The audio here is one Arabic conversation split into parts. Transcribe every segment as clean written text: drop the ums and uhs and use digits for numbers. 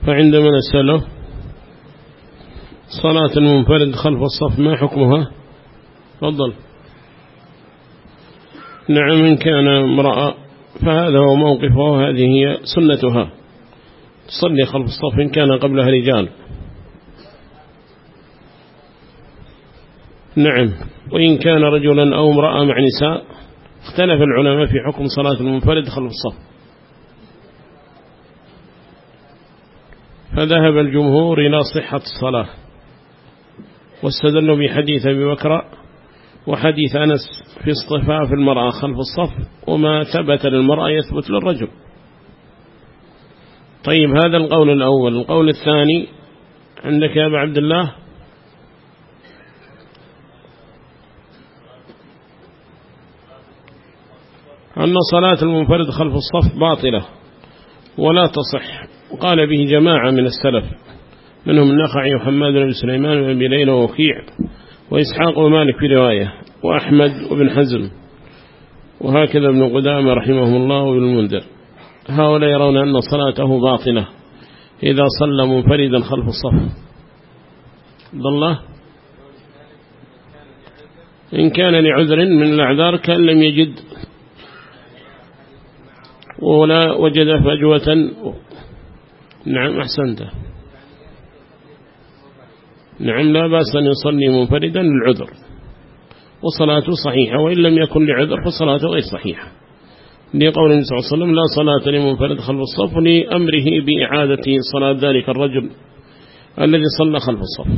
فعندما نسأله صلاة المنفرد خلف الصف ما حكمها؟ تفضل. نعم، إن كان امرأة فهذا هو موقفه وهذه هي سنتها، تصلي خلف الصف إن كان قبلها رجال. نعم، وإن كان رجلا أو امرأة مع نساء اختلف العلماء في حكم صلاة المنفرد خلف الصف. فذهب الجمهور إلى صحة الصلاة واستدلوا بحديث أبي بكر وحديث أنس في اصطفاف المرأة خلف الصف، وما ثبت للمرأة يثبت للرجل. طيب، هذا القول الأول. القول الثاني عندك يا أبا عبد الله؟ أن صلاة المنفرد خلف الصف باطلة ولا تصح، وقال به جماعة من السلف منهم النخعي وحماد بن سليمان وابن ليلى ووكيع وإسحاق ومالك في رواية وأحمد وابن حزم، وهكذا ابن قدامة رحمه الله وابن المنذر. هؤلاء يرون أن صلاته باطلة إذا صلى منفردا خلف الصف. الله، إن كان لعذر من الأعذار كان لم يجد ولا وجد فجوة. نعم، أحسنت. نعم، لا بأس أن يصلي منفردا للعذر وصلاته صحيحة، وإن لم يكن لعذر فصلاته غير صحيحة، لقول النبي صلى الله عليه وسلم لا صلاة لمنفرد خلف الصف، لأمره بإعادة صلاة ذلك الرجل الذي صلى خلف الصف.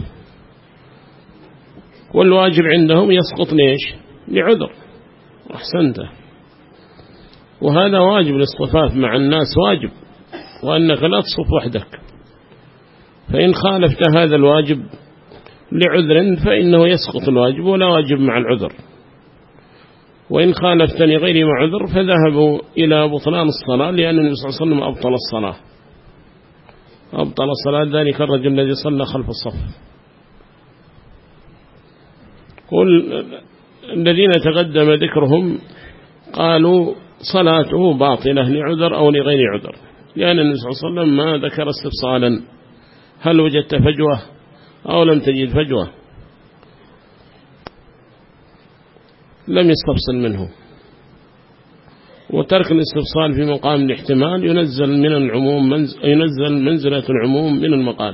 والواجب عندهم يسقط ليش؟ لعذر. أحسنت. وهذا واجب، الاصطفاف مع الناس واجب، وأنك لا تصف وحدك، فإن خالفت هذا الواجب لعذر فإنه يسقط الواجب ولا واجب مع العذر. وإن خالفت لغير مع عذر فذهبوا إلى بطلان الصلاة، لأن النبي صلى الله عليه وسلم أبطل الصلاة، أبطل صلاة ذلك الرجل الذي صلى خلف الصف. والذين تقدم ذكرهم قالوا صلاته باطلة لعذر أو لغير عذر، لأن النبي صلى الله عليه وسلم ما ذكر استفصالا هل وجدت فجوة أو لم تجد فجوة، لم يستفصل منه. وترك الاستفصال في مقام الاحتمال ينزل من العموم ينزل منزلة العموم من المقال،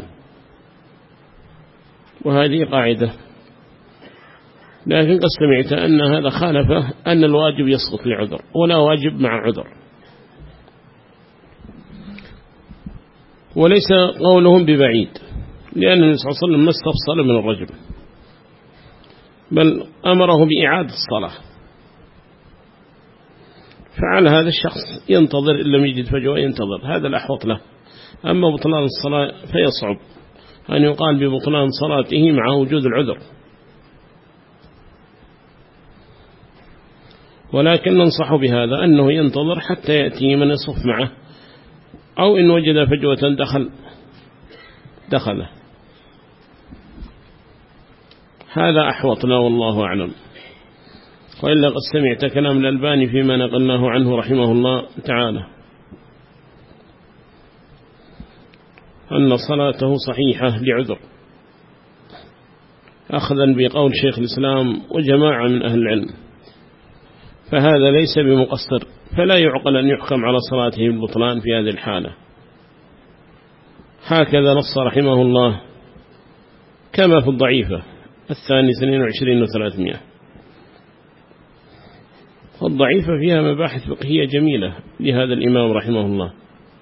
وهذه قاعدة. لكن قد سمعت أن هذا خالفه، أن الواجب يسقط لعذر ولا واجب مع عذر، وليس قولهم ببعيد، لأن النبي صلى الله عليه وسلم ما استفصل من الرجل، بل أمره بإعادة الصلاة. فعلى هذا الشخص ينتظر، إن لم يجد فجوة ينتظر، هذا الأحوط له. أما بطلان الصلاة فيصعب أن يقال ببطلان صلاته مع وجود العذر، ولكن ننصح بهذا أنه ينتظر حتى يأتي من يصف معه، أو إن وجد فجوة دخله. هذا أحوط له والله أعلم. وإلا قد سمعت كلام الألباني فيما نقلناه عنه رحمه الله تعالى أن صلاته صحيحة لعذر، أخذا بقول شيخ الإسلام وجماعة من أهل العلم، فهذا ليس بمقصر، فلا يعقل أن يحكم على صلاته بالبطلان في هذه الحالة. هكذا نص رحمه الله كما في الضعيفة الثاني 22 و300. والضعيفة فيها مباحث فقهية جميلة لهذا الإمام رحمه الله.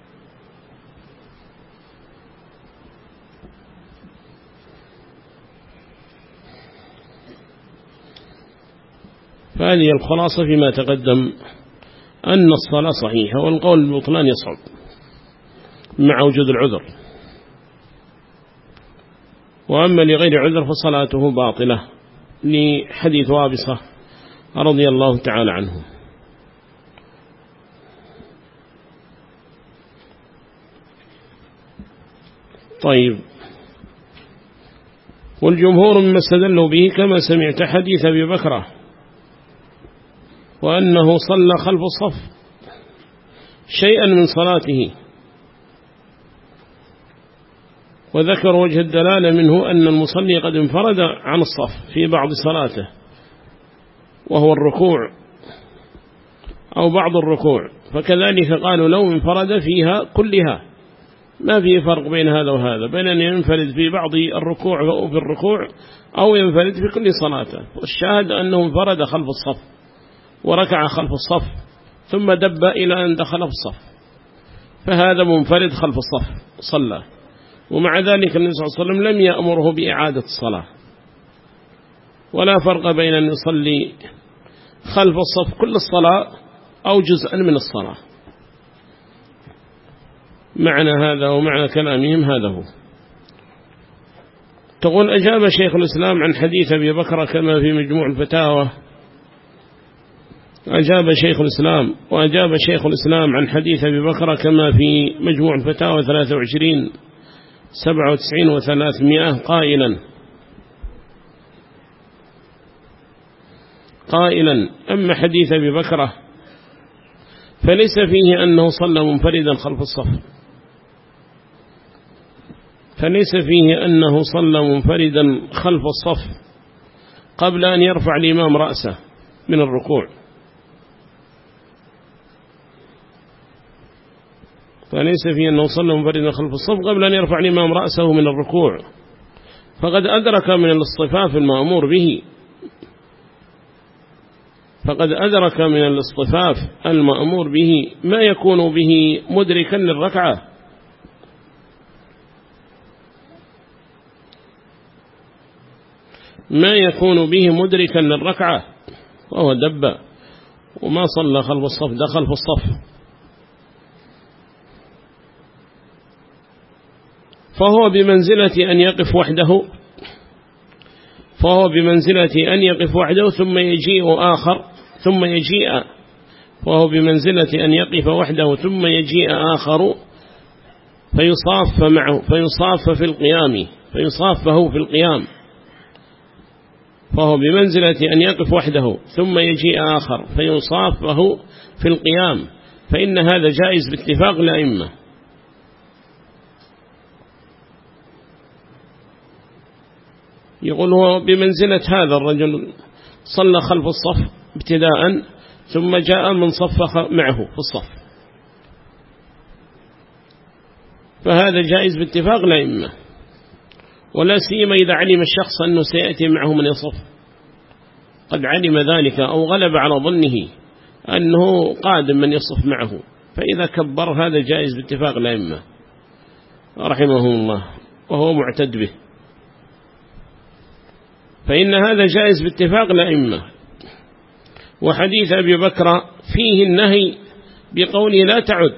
فهذه الخلاصة فيما تقدم، أن الصلاة صحيحة، والقول بالبطلان يصعب مع وجود العذر. وأما لغير عذر فصلاته باطلة، لحديث وابصة رضي الله تعالى عنه. طيب، والجمهور مما استدلوا به كما سمعت حديث أبي بكر، وأنه صلى خلف الصف شيئا من صلاته، وذكر وجه الدلالة منه أن المصلي قد انفرد عن الصف في بعض صلاته وهو الركوع أو بعض الركوع، فكذلك قالوا لو انفرد فيها كلها ما في فرق بين هذا وهذا، بين أن ينفرد في بعض الركوع أو في الركوع أو ينفرد في كل صلاته. والشاهد أنه انفرد خلف الصف وركع خلف الصف ثم دب إلى أن دخل في الصف، فهذا منفرد خلف الصف صلى. ومع ذلك النبي صلى الله عليه وسلم لم يأمره بإعادة الصلاة، ولا فرق بين أن يصلي خلف الصف كل الصلاة أو جزءا من الصلاة. معنى هذا ومعنى كلامهم هذا هو. تقول أجاب شيخ الإسلام عن حديث أبي بكر كما في مجموع الفتاوى. أجاب شيخ الإسلام وأجاب شيخ الإسلام عن حديث أبي بكر كما في مجموع الفتاوى 23 97 و300 قائلا أما حديث أبي بكر فليس فيه أنه صلى منفردا خلف الصف، فليس فيه أنه صلى منفردا خلف الصف قبل أن يرفع الإمام رأسه من الركوع، فليس فيه أنه صلى منفردا خلف الصف قبل أن يرفع الإمام رأسه من الركوع، فقد أدرك من الاصطفاف المأمور به، فقد أدرك من الاصطفاف المأمور به ما يكون به مدركا للركعة، ما يكون به مدركا للركعة، وهو دب وما صلى خلف الصف، دخل في الصف، فهو بمنزلة أن يقف وحده، فهو بمنزلة أن يقف وحده ثم يجيء آخر ثم يجيء، فهو بمنزلة أن يقف وحده ثم يجيء آخر فيصاف معه، فيصاف في القيام، فيصافه في القيام، فهو بمنزلة أن يقف وحده ثم يجيء آخر فيصافه في القيام، فإن هذا جائز باتفاق الأئمة. يقول هو بمنزلة هذا الرجل صلى خلف الصف ابتداء ثم جاء من صف معه في الصف، فهذا جائز باتفاق الأئمة، ولا سيما إذا علم الشخص أنه سيأتي معه من يصف، قد علم ذلك أو غلب على ظنه أنه قادم من يصف معه، فإذا كبر هذا جائز باتفاق الأئمة رحمه الله وهو معتد به، فإن هذا جائز باتفاق الأئمة. وحديث أبي بكر فيه النهي بقوله لا تعد،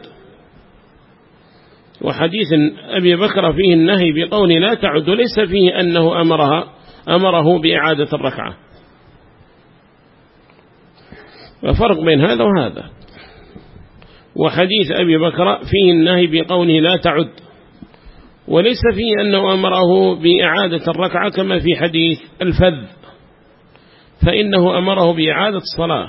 وحديث أبي بكر فيه النهي بقوله لا تعد، وليس فيه أنه أمره بإعادة الركعة، وفرق بين هذا وهذا. وحديث أبي بكر فيه النهي بقوله لا تعد، وليس فيه أنه أمره بإعادة الركعة كما في حديث الفذ، فإنه أمره بإعادة الصلاة.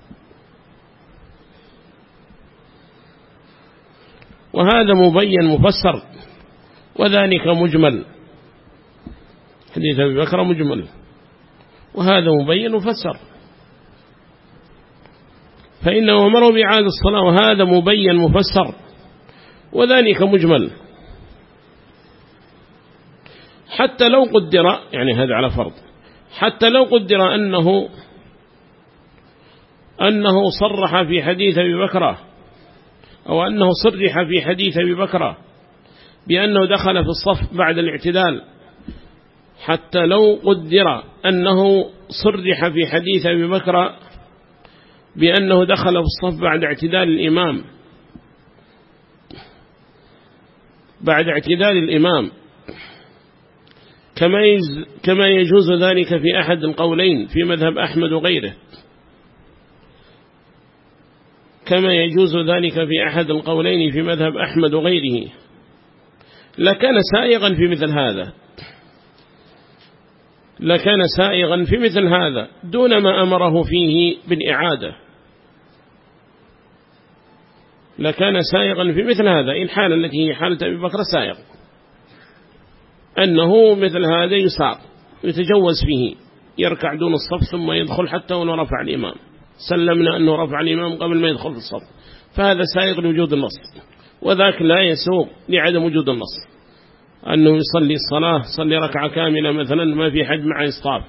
وهذا مبين مفسر، وذلك مجمل، حديث أبي بكر مجمل وهذا مبين مفسر، فإنه أمره بإعادة الصلاة وهذا مبين مفسر وذلك مجمل. حتى لو قدر، يعني هذا على فرض، حتى لو قدر أنه صرح في حديث أبي بكر، أو أنه صرح في حديث أبي بكر بأنه دخل في الصف بعد الاعتدال، حتى لو قدر أنه صرح في حديث أبي بكر بأنه دخل في الصف بعد اعتدال الإمام، بعد اعتدال الإمام، كما يجوز ذلك في أحد القولين في مذهب أحمد وغيره، كما يجوز ذلك في أحد القولين في مذهب أحمد وغيره، لكان سائغا في مثل هذا، لكان سائغا في مثل هذا دون ما أمره فيه بالإعادة، لكان سائغا في مثل هذا الحالة التي هي حالة أبي بكر سائغ. أنه مثل هذا يسار يتجوز فيه، يركع دون الصف ثم يدخل حتى ولو رفع الإمام، سلمنا أنه رفع الإمام قبل ما يدخل في الصف، فهذا سائغ لوجود النص، وذاك لا يسوق لعدم وجود النص، أنه يصلي الصلاة صلي ركعة كاملة مثلا ما في حد مع إصطاف،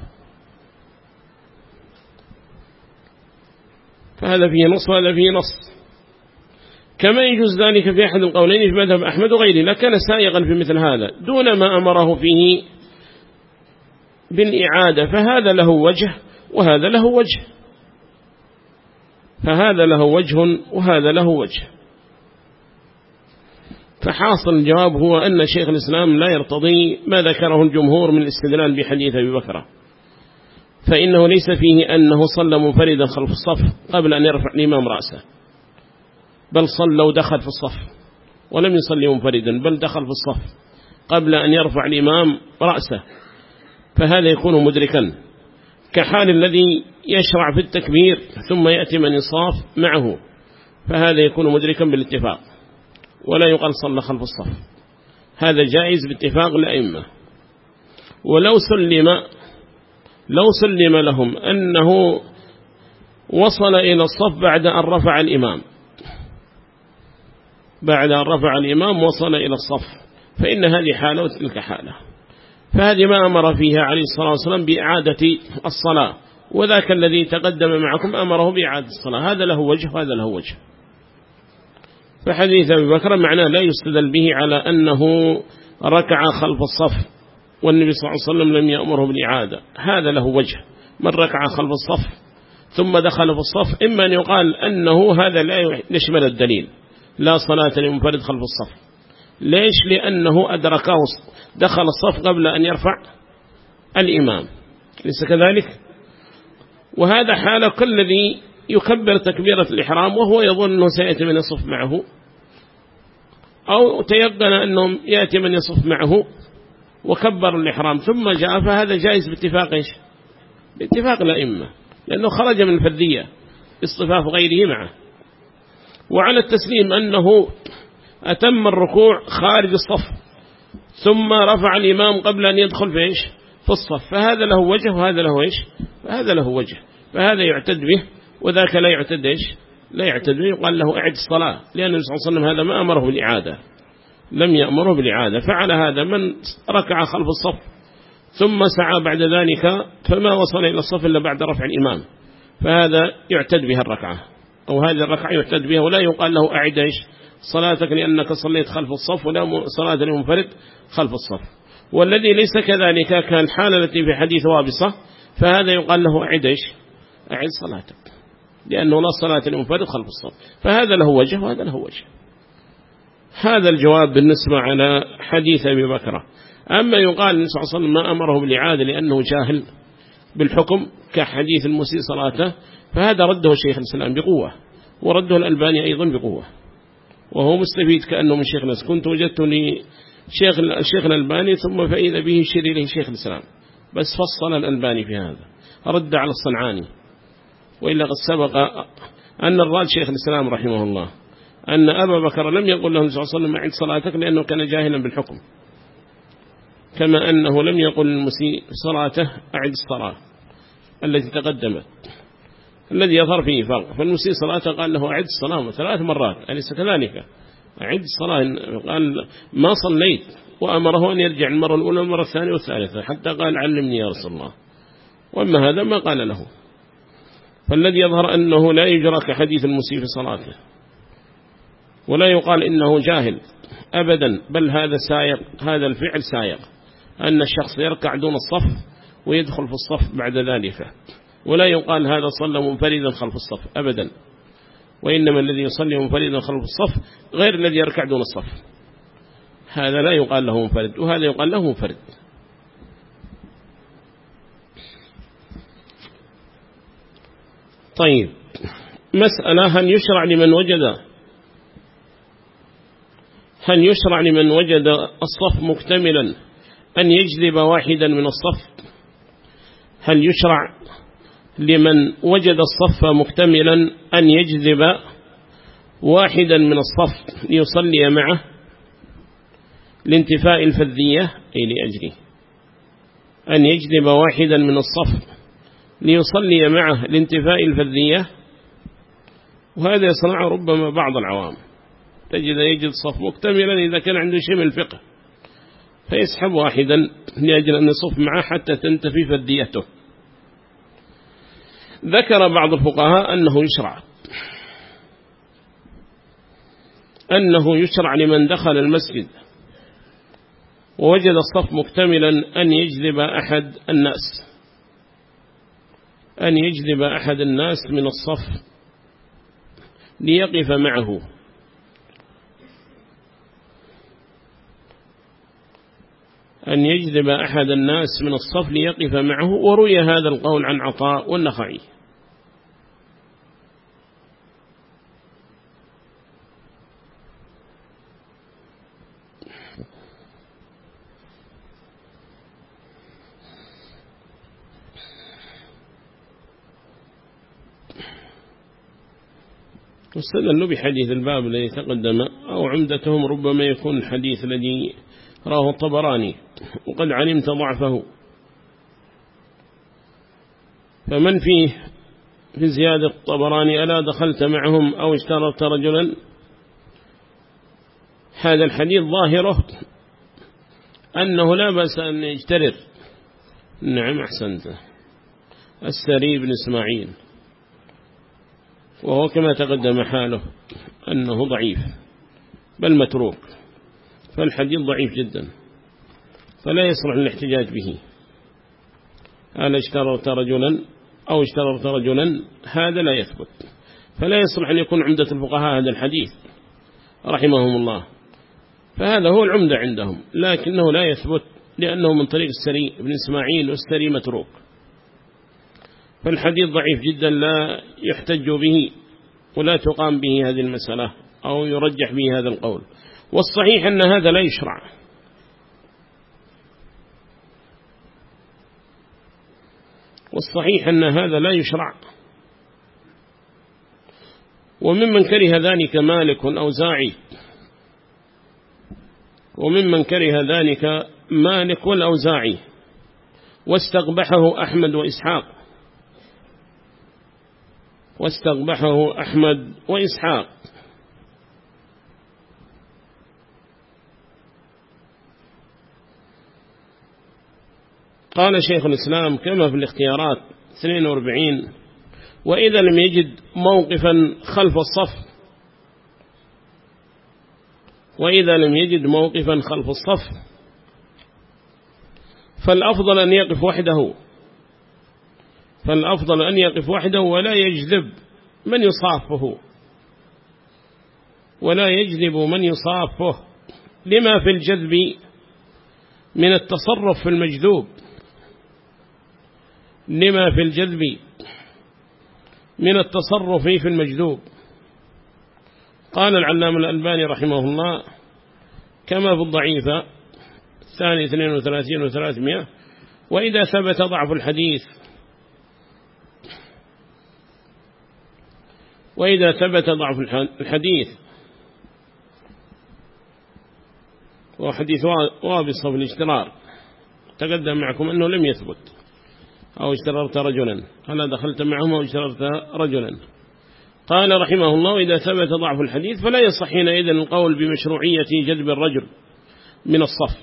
فهذا فيه نص وهذا فيه نص. كما يجوز ذلك في أحد القولين في مذهب أحمد وغيره، لكان سائغا في مثل هذا دون ما أمره فيه بالإعادة، فهذا له وجه وهذا له وجه، فهذا له وجه وهذا له وجه. فحاصل الجواب هو أن شيخ الإسلام لا يرتضي ما ذكره الجمهور من الاستدلال بحديث أبي بكر، فإنه ليس فيه أنه صلى منفردا خلف الصف قبل أن يرفع الإمام رأسه، بل صلى ودخل في الصف ولم يصلي منفردا، بل دخل في الصف قبل أن يرفع الإمام رأسه، فهذا يكون مدركا، كحال الذي يشرع في التكبير ثم يأتي من يصاف معه، فهذا يكون مدركا بالاتفاق، ولا يقال صلى خلف الصف، هذا جائز باتفاق الأئمة. ولو سلم لهم أنه وصل إلى الصف بعد أن رفع الإمام، وصل إلى الصف، فإن هذه حالة وتلك حالة، فهذه ما أمر فيها عليه الصلاة والسلام بإعادة الصلاة، وذاك الذي تقدم معكم أمره بإعادة الصلاة، هذا له وجه وهذا له وجه. فحديث أبي بكر معناه لا يستدل به على أنه ركع خلف الصف والنبي صلى الله عليه وسلم لم يأمره بالإعادة، هذا له وجه. من ركع خلف الصف ثم دخل في الصف، إما أن يقال أنه هذا لا يشمل الدليل، لا صلاة لمنفرد خلف الصف. ليش؟ لأنه أدركه دخل الصف قبل أن يرفع الإمام، ليس كذلك؟ وهذا حال كل الذي يكبر تكبيرة الإحرام وهو يظن أنه سيأتي من يصف معه، أو تيقن أنه يأتي من يصف معه وكبر الإحرام ثم جاء، فهذا جائز باتفاق إيش؟ باتفاق الأئمة، لأنه خرج من الفردية اصطفاف غيره معه. وعلى التسليم أنه أتم الركوع خارج الصف ثم رفع الإمام قبل أن يدخل في إيش؟ في الصف، فهذا له وجه وهذا له إيش؟ فهذا له وجه، فهذا يعتد به وذاك لا يعتد إيش؟ لا يعتد به، يقال له أعد الصلاة، لأن النبي صلى الله عليه وسلم هذا ما أمره بالإعادة، لم يأمره بالإعادة. فعلى هذا من ركع خلف الصف ثم سعى بعد ذلك فما وصل إلى الصف إلا بعد رفع الإمام، فهذا يعتد بها الركعة، أو هذه الركعة يعتد بها، ولا يقال له أعد إيش؟ صلاتك لأنك صليت خلف الصف، ولا صلاة لمنفرد خلف الصف. والذي ليس كذلك كالحالة التي في حديث وابصة، فهذا يقال له أعد إيش؟ أعد صلاتك، لأنه لا صلاة لمنفرد خلف الصف، فهذا له وجه وهذا له وجه. هذا الجواب بالنسبة على حديث أبي بكر. أما يقال النبي صلى الله عليه وسلم ما أمره بالإعادة لأنه جاهل بالحكم كحديث المسيء صلاته، فهذا رده شيخ الإسلام بقوة، ورده الألباني أيضا بقوة، وهو مستفيد كأنه من شيخ الإسلام. كنت وجدت الشيخ الألباني ثم فإذا به يشير إليه شيخ الإسلام، بس فصل الألباني في هذا، رد على الصنعاني. وإلا قد سبق أن الراد شيخ الإسلام رحمه الله أن أبا بكر لم يقل له صلى الله عليه وسلم أعد صلاتك لأنه كان جاهلا بالحكم، كما أنه لم يقل المسيء صلاته أعد الصلاة التي تقدمت، الذي يظهر فيه فرق. فالمسيء صلاته قال له أعد الصلاة 3 مرات، أليس كذلك؟ أعد الصلاة، قال ما صليت، وأمره أن يرجع المرة الأولى والمرة الثانية والثالثة، حتى قال علمني يا رسول الله. وأما هذا ما قال له، فالذي يظهر أنه لا يجرى كحديث المسيء في صلاته، ولا يقال إنه جاهل أبدا، بل هذا سائق، هذا الفعل سائق، أن الشخص يركع دون الصف ويدخل في الصف بعد ذلك، ولا يقال هذا صلى منفردا خلف الصف أبدا، وإنما الذي يصلي منفردا خلف الصف غير الذي يركع دون الصف، هذا لا يقال له منفرد وهذا يقال له منفرد. طيب، مسألة: هل يشرع لمن وجد الصف مكتملا أن يجذب واحدا من الصف؟ هل يشرع لمن وجد الصف مكتملا أن يجذب واحدا من الصف ليصلي معه؟ لانتفاء الفذية أي لأجله أن يجذب واحدا من الصف ليصلي معه لانتفاء الفذية، وهذا يصنع ربما بعض العوام، يجد الصف مكتملا إذا كان عنده شيء من الفقه فيسحب واحدا لأجل أن يصف معه حتى تنتفي فذيته. ذكر بعض الفقهاء أنه يشرع لمن دخل المسجد ووجد الصف مكتملا أن يجذب أحد الناس من الصف ليقف معه، وروي هذا القول عن عطاء والنخعي. واستدلوا بحديث الباب الذي تقدم، أو عمدتهم ربما يكون الحديث الذي راه الطبراني وقد علمت ضعفه، فمن فيه في زيادة الطبراني ألا دخلت معهم أو اشترطت رجلا، هذا الحديث ظاهره أنه لا بأس أن يجترر. نعم أحسنت، السري بن إسماعيل، وهو كما تقدم حاله أنه ضعيف بل متروك، فالحديث ضعيف جدا فلا يصلح الاحتجاج به. ألا اشترطت رجلا أو اشترطت رجلا، هذا لا يثبت، فلا يصلح أن يكون عمدة الفقهاء هذا الحديث رحمهم الله، فهذا هو العمدة عندهم، لكنه لا يثبت لأنه من طريق السري بن إسماعيل، والسري متروك، فالحديث ضعيف جدا لا يحتج به ولا تقام به هذه المسألة أو يرجح به هذا القول. والصحيح أن هذا لا يشرع، وممن كره ذلك مالك والأوزاعي، واستقبحه أحمد وإسحاق. قال شيخ الإسلام كما في الاختيارات 42: وإذا لم يجد موقفا خلف الصف فالأفضل أن يقف وحده ولا يجذب من يصافه لما في الجذب من التصرف في المجذوب. قال العلامة الألباني رحمه الله كما في الضعيفة 32 و300: وإذا ثبت ضعف الحديث وهو حديث وابصة في الاشترار، تقدم معكم أنه لم يثبت، أو اشتررت رجلا، هل دخلت معهم أو اشتررت رجلا. قال رحمه الله: إذا ثبت ضعف الحديث فلا يصح حينئذ القول بمشروعية جذب الرجل من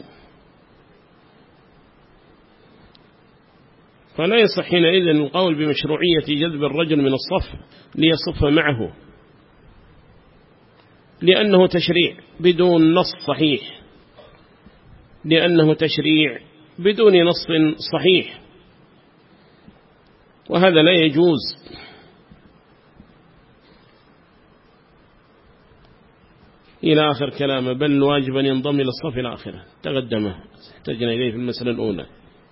الصف ليصف معه، لأنه تشريع بدون نص صحيح، وهذا لا يجوز. إلى آخر كلامه: بل الواجب أن ينضم إلى الصف إلى آخره، تقدمه احتجنا إليه في المسألة الأولى.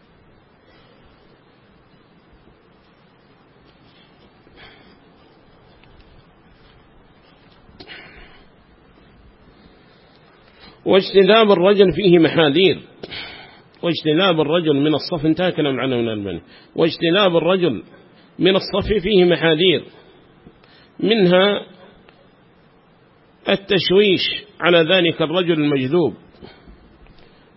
واجتناب الرجل فيه محاذير، واجتناب الرجل من الصف، انتهى كلام عنه من الألباني. واجتناب الرجل من الصف فيه محاذير، منها التشويش على ذلك الرجل المجذوب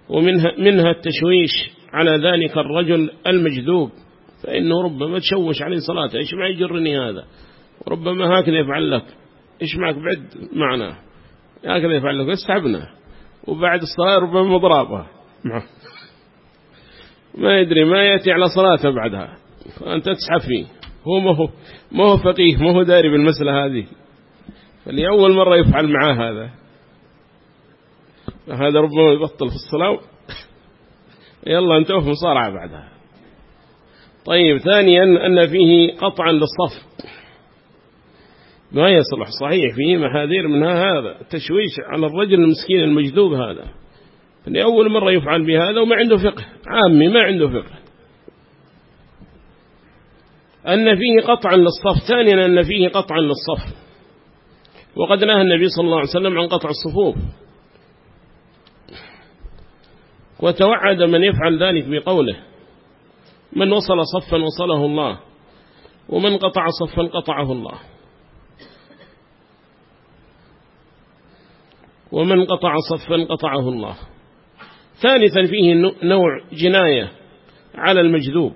ومنها التشويش على ذلك الرجل المجذوب، فإنه ربما تشوش عليه صلاته، إيش ما يجرني هذا، وربما هكذا يفعل لك، إيش معك بعد معنا، هكذا يفعل لك اسحبنا، وبعد الصلاة ربما مضرابة ما يدري ما يأتي على صلاته بعدها، فأنت تسحب فيه، هو ما هو فقيه، ما هو داري بالمسألة هذه، فلأول مرة يفعل معاه هذا ربما يبطل في الصلاة يلا انتهوا في مصارعة بعدها. طيب ثانيا أن فيه قطعا للصف، ما يصلح، صحيح فيه محاذير منها هذا التشويش على الرجل المسكين المجذوب، هذا لأول مرة يفعل بهذا وما عنده فقه، عامي ما عنده فقه. أن فيه قطعا للصف. ثانيا أن فيه قطعا للصف، وقد نهى النبي صلى الله عليه وسلم عن قطع الصفوف، وتوعد من يفعل ذلك بقوله: من وصل صفا وصله الله، ومن قطع صفا قطعه الله، ومن قطع صفا قطعه الله. ثالثا فيه نوع جناية على المجذوب،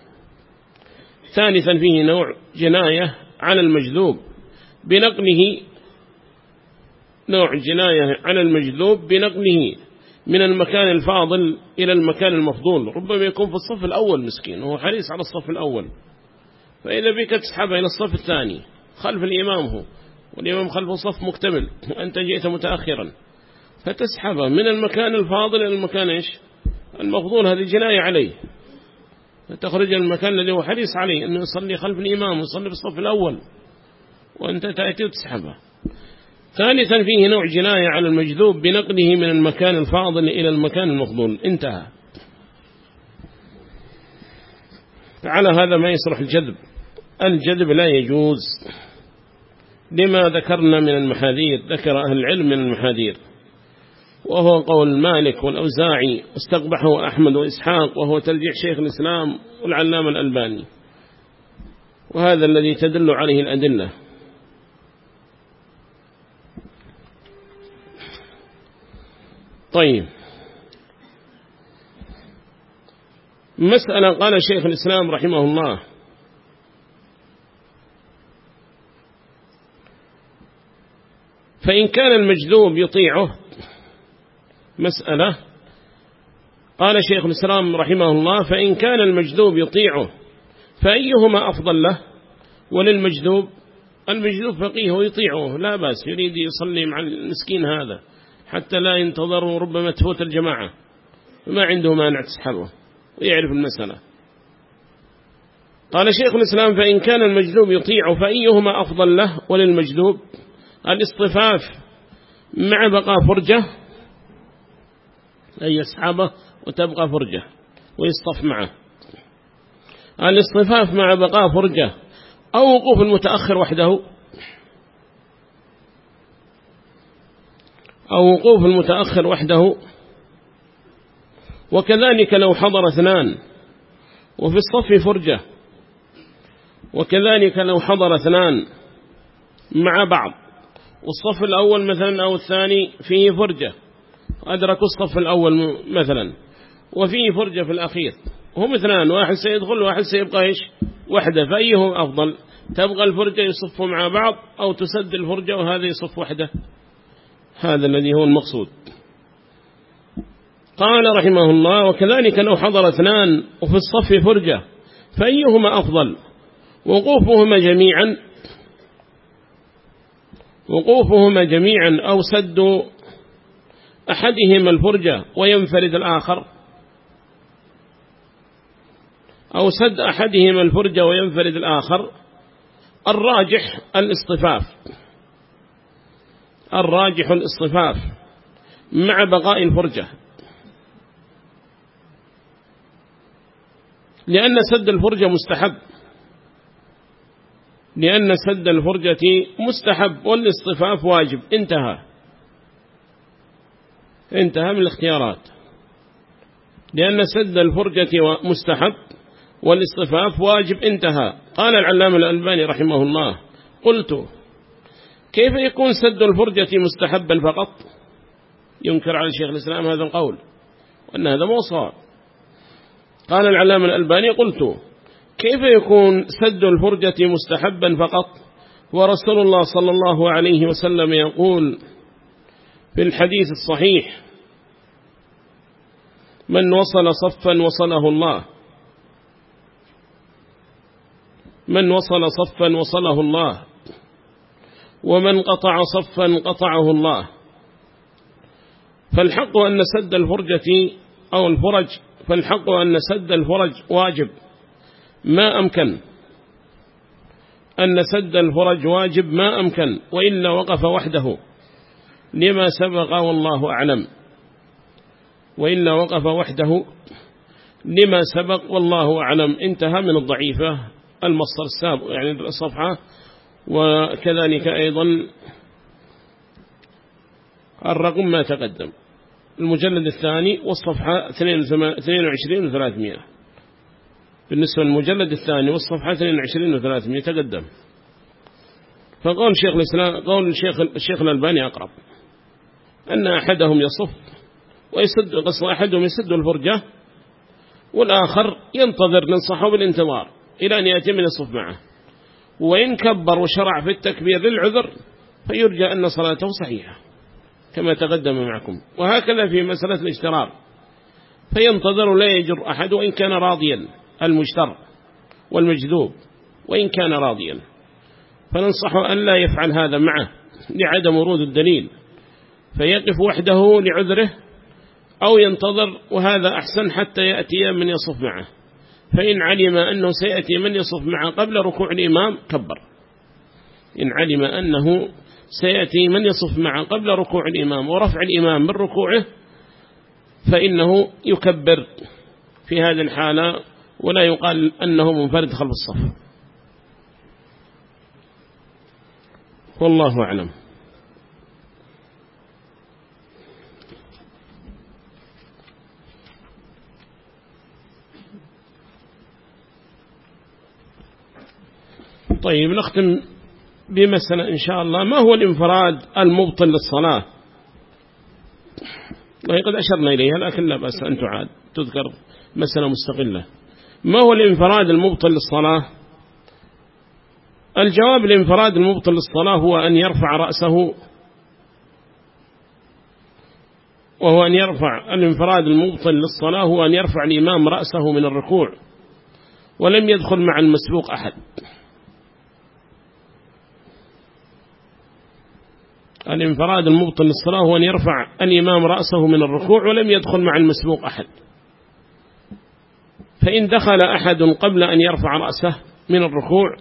ثالثا فيه نوع جناية على المجذوب بنقله، نوع جناية على المجذوب بنقله من المكان الفاضل إلى المكان المفضول، ربما يكون في الصف الأول مسكين وهو حريص على الصف الأول، فإذا بك تسحبه إلى الصف الثاني خلف الإمام، هو والإمام خلفه صف مكتمل وأنت جئت متأخرا، فتسحبه من المكان الفاضل إلى المكان المفضول، هذه جناية عليه، فتخرج المكان الذي هو حريص عليه أنه يصلي خلف الإمام ويصلي في الصف الأول، وأنت تأتي وتسحبه. ثالثا فيه نوع جناية على المجذوب بنقله من المكان الفاضل إلى المكان المفضول. انتهى. فعلى هذا ما يصلح الجذب لا يجوز لما ذكرنا من المحاذير، ذكر أهل العلم من المحاذير، وهو قول مالك والأوزاعي واستقبحه أحمد وإسحاق، وهو ترجيح شيخ الإسلام والعلامة الألباني، وهذا الذي تدل عليه الأدلة. طيب، مسألة قال شيخ الإسلام رحمه الله: فإن كان المجذوب يطيعه، مسألة قال شيخ الإسلام رحمه الله: فإن كان المجذوب يطيعه فأيهما أفضل له وللمجذوب؟ المجذوب فقيه ويطيعه لا بأس، يريد يصلي مع المسكين هذا حتى لا ينتظر وربما تفوت الجماعة، فما عنده مانع تسحبه ويعرف المسألة. قال شيخ الإسلام: فإن كان المجذوب يطيعه فأيهما أفضل له وللمجذوب؟ الاصطفاف مع بقى فرجة، أي يسحبه وتبقى فرجة ويصطف معه، الاصطفاف مع بقى فرجة، أو وقوف المتأخر وحده، أو وقوف المتأخر وحده. وكذلك لو حضر اثنان وفي الصف فرجة، وكذلك لو حضر اثنان مع بعض والصف الأول مثلا أو الثاني فيه فرجة، أدركوا الصف الأول مثلا وفيه فرجة في الأخير، هم اثنان، واحد سيدخل واحد سيبقى وحده، فأيهم أفضل؟ تبقى الفرجة يصفوا مع بعض أو تسد الفرجة وهذا يصف وحده؟ هذا الذي هو المقصود. قال رحمه الله: وكذلك لو حضر اثنان وفي الصف فرجة فأيهما أفضل؟ وقوفهما جميعا أو سد أحدهما الفرجة وينفرد الآخر، أو سد أحدهما الفرجة وينفرد الآخر. الراجح الاصطفاف مع بقاء الفرجة، لأن سد الفرجة مستحب، والاصطفاف واجب. انتهى من الاختيارات، لأن سد الفرجة مستحب والاصطفاف واجب. انتهى. قال العلامة الألباني رحمه الله: قلت: كيف يكون سد الفرجة مستحبا فقط؟ ينكر على شيخ الإسلام هذا القول، أن هذا مو صواب. قال العلامة الألباني قلت كيف يكون سد الفرجة مستحبا فقط ورسول الله صلى الله عليه وسلم يقول في الحديث الصحيح من وصل صفا وصله الله، من وصل صفا وصله الله، ومن قطع صفا قطعه الله. فالحق أن سد الفرجة أو الفرج، فالحق أن سد الفرج واجب ما أمكن، أن سد الفرج واجب ما أمكن، وإلا وقف وحده لما سبق والله أعلم، وإلا وقف وحده لما سبق والله أعلم. انتهى من الضعيفة المصدر السابق يعني الصفحة، وكذلك أيضا الرقم ما تقدم المجلد الثاني والصفحة 22 و300 بالنسبة للمجلد الثاني والصفحة 22 و300 تقدم. فقول شيخ الإسلام قول الشيخ الألباني أقرب أن أحدهم يصف ويسد، قصد أحدهم يسد الفرجة والآخر ينتظر ننصحه بالانتظار إلى أن يأتي من يصف معه، وإن كبر وشرع في التكبير للعذر فيرجى أن صلاته صحيحة كما تقدم معكم. وهكذا في مسألة الاشتراك، فينتظر لا يجر أحد وإن كان راضيا المجتر والمجذوب وإن كان راضيا، فننصحه أن لا يفعل هذا معه لعدم ورود الدليل، فيقف وحده لعذره أو ينتظر، وهذا أحسن حتى يأتي من يصف معه. فإن علم أنه سيأتي من يصف معه قبل ركوع الإمام كبر، إن علم أنه سيأتي من يصف معه قبل ركوع الإمام ورفع الإمام من ركوعه فإنه يكبر في هذه الحالة، ولا يقال أنه منفرد خلف الصف. والله أعلم. طيب نختم بمسألة إن شاء الله، ما هو الانفراد المبطل للصلاة؟ وقد أشرنا إليها لكن لا بأس أن تعاد تذكر مسألة مستقلة. ما هو الانفراد المبطل للصلاة؟ الجواب الانفراد المبطل للصلاة هو أن يرفع رأسه، وهو أن يرفع الانفراد المبطل للصلاة هو أن يرفع الإمام رأسه من الركوع ولم يدخل مع المسبوق أحد. الانفراد المبطل للصلاة هو أن يرفع الإمام رأسه من الركوع ولم يدخل مع المسبوق أحد. فإن دخل أحد قبل أن يرفع رأسه من الركوع،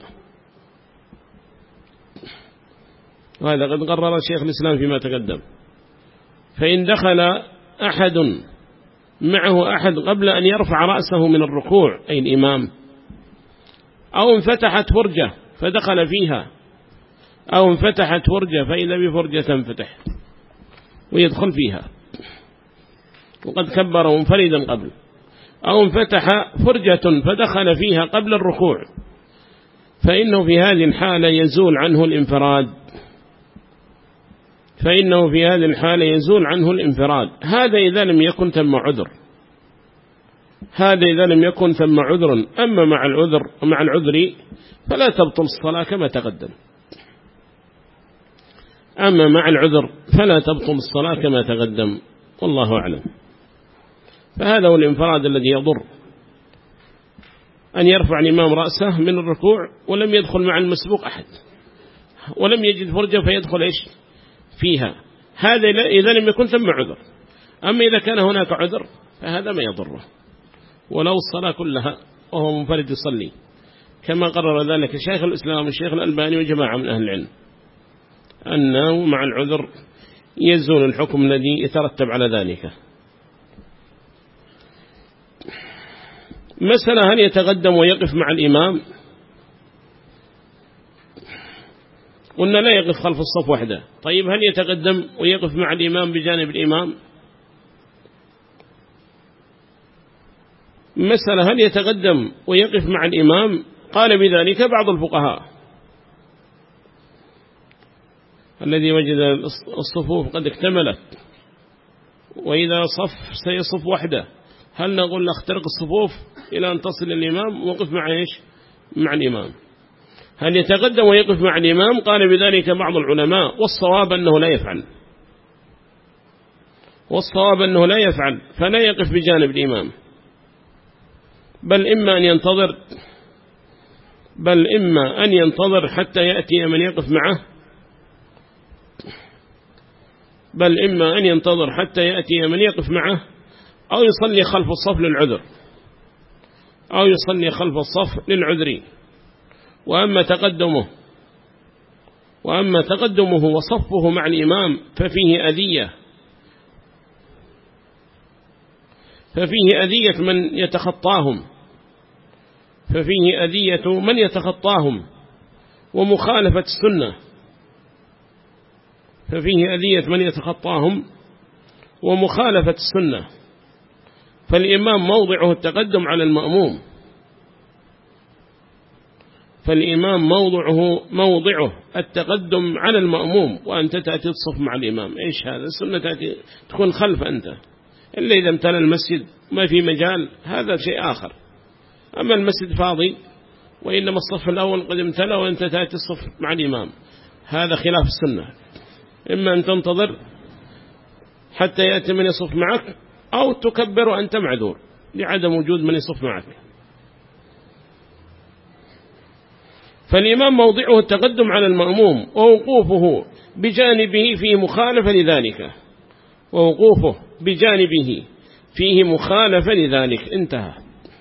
وهذا قد قرر شيخ الإسلام فيما تقدم، فإن دخل أحد معه أحد قبل أن يرفع رأسه من الركوع أي الإمام، أو انفتحت فرجة فدخل فيها، أو انفتحت فرجة فإذا بفرجة تنفتح ويدخل فيها وقد كبر منفردا قبل، أو انفتح فرجة فدخل فيها قبل الركوع، فإنه في هذه الحالة يزول عنه الانفراد، فإنه في هذه الحالة يزول عنه الانفراد. هذا إذا لم يكن ثم عذر، هذا إذا لم يكن ثم عذر. أما مع العذر فلا تبطل الصلاة كما تقدم، أما مع العذر فلا تبطل الصلاة كما تقدم، والله أعلم. فهذا هو الانفراد الذي يضر، أن يرفع الإمام رأسه من الركوع ولم يدخل مع المسبوق أحد ولم يجد فرجة فيدخل إيش فيها، هذا إذا لم يكن ثم عذر. أما إذا كان هناك عذر فهذا ما يضره، ولو الصلاة كلها وهو منفرد يصلي، كما قرر ذلك شيخ الإسلام والشيخ الألباني وجماعة من أهل العلم، أنه مع العذر يزول الحكم الذي يترتب على ذلك. مسألة هل يتقدم ويقف مع الإمام؟ قلنا لا يقف خلف الصف وحده. طيب هل يتقدم ويقف مع الإمام بجانب الإمام؟ مسألة هل يتقدم ويقف مع الإمام؟ قال بذلك بعض الفقهاء الذي وجد الصفوف قد اكتملت وإذا صف سيصف وحده، هل نقول اخترق الصفوف إلى أن تصل الإمام وقف مع إيش؟ مع الإمام؟ هل يتقدم ويقف مع الإمام؟ قال بذلك بعض العلماء، والصواب أنه لا يفعل، والصواب أنه لا يفعل، فلا يقف بجانب الإمام، بل إما أن ينتظر حتى يأتي من يقف معه، أو يصلي خلف الصف للعذر، وأما تقدمه وصفه مع الإمام ففيه أذية من يتخطاهم ومخالفة السنة، فالإمام موضعه التقدم على المأموم، وأنت تأتي تصف مع الإمام. إيش هذا؟ السنة تأتي تكون خلف أنت، إلا إذا امتلأ المسجد ما في مجال، هذا شيء آخر. أما المسجد فاضي وإنما الصف الأول قد امتلأ وأنت تأتي الصف مع الإمام، هذا خلاف السنة. إما أن تنتظر حتى يأتي من يصف معك، أو تكبر وأنت معذور لعدم وجود من يصف معك. فالإمام موضعه التقدم على المأموم، ووقوفه بجانبه فيه مخالفة لذلك. انتهى.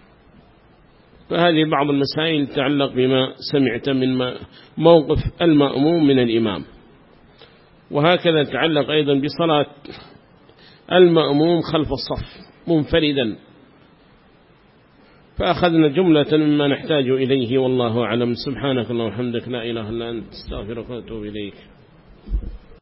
فهذه بعض المسائل تتعلق بما سمعت من موقف المأموم من الإمام، وهكذا تتعلق أيضا بصلاة المأموم خلف الصف منفردا. فأخذنا جملة مما نحتاج إليه، والله أعلم. سبحانك اللهم وبحمدك، لا إله إلا أنت، استغفرك وأتوب إليك.